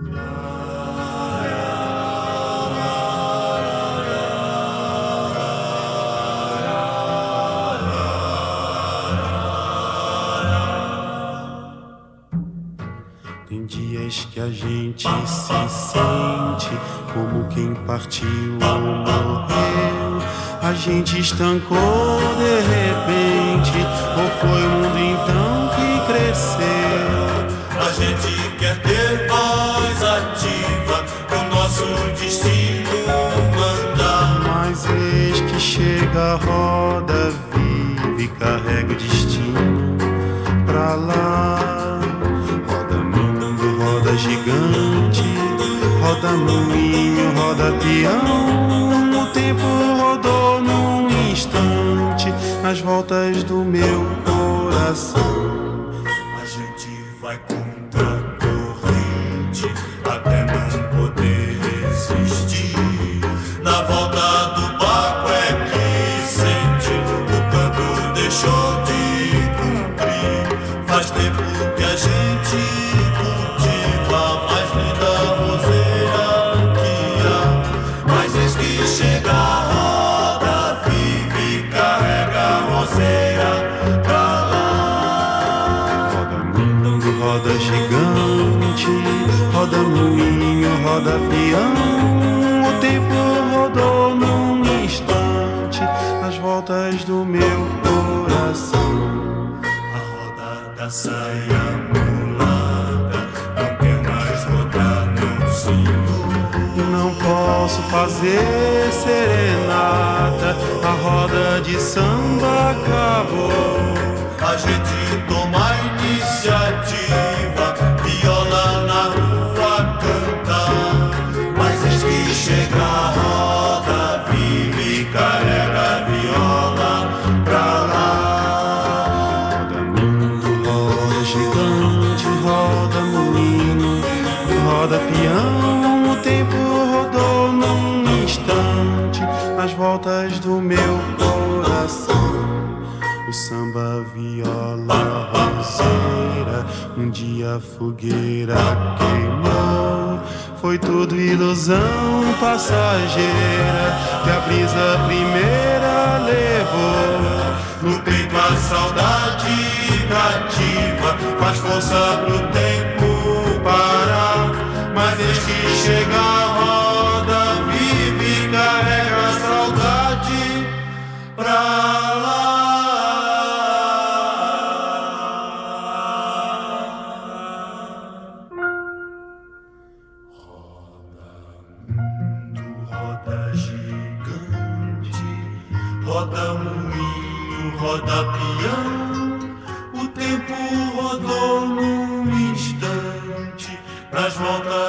Tem dias que a gente se sente como quem partiu ou morreu. A gente estancou de repente, ou foi o mundo então que cresceu? A gente quer ter voz ativa, o nosso destino manda. Mas eis que chega a roda viva e carrega o destino pra lá. Roda mundo, roda gigante, roda moinho, roda peão. O tempo rodou num instante nas voltas do meu coração. A gente vai contra a corrente até não poder resistir. Na volta do barco é que sente o canto deixou de cumprir. Faz tempo que a gente cultiva a mais linda roseira que há. Mas eis que chega a roda viva e carrega a roseira pra lá. Roda mundo, roda gigante, roda moinho, roda peão. O tempo rodou num instante nas voltas do meu coração. A roda da saia mulata não quer mais rodar no Senhor. Não posso fazer serenata, a roda de samba acabou. A gente toma a iniciativa, viola na rua canta. Mas eis que chega a roda viva e carrega a viola pra lá. Roda mundo, roda gigante, roda moinho, roda peão. O tempo rodou num instante nas voltas do meu coração. O samba, viola, roseira, um dia a fogueira queimou. Foi tudo ilusão passageira que a brisa primeira levou. No peito a saudade cativa, faz força pro tempo parar. Mas eis que chega a roda viva e carrega a saudade pra lá. Roda gigante, roda moinho, roda peão. O tempo rodou num instante nas voltas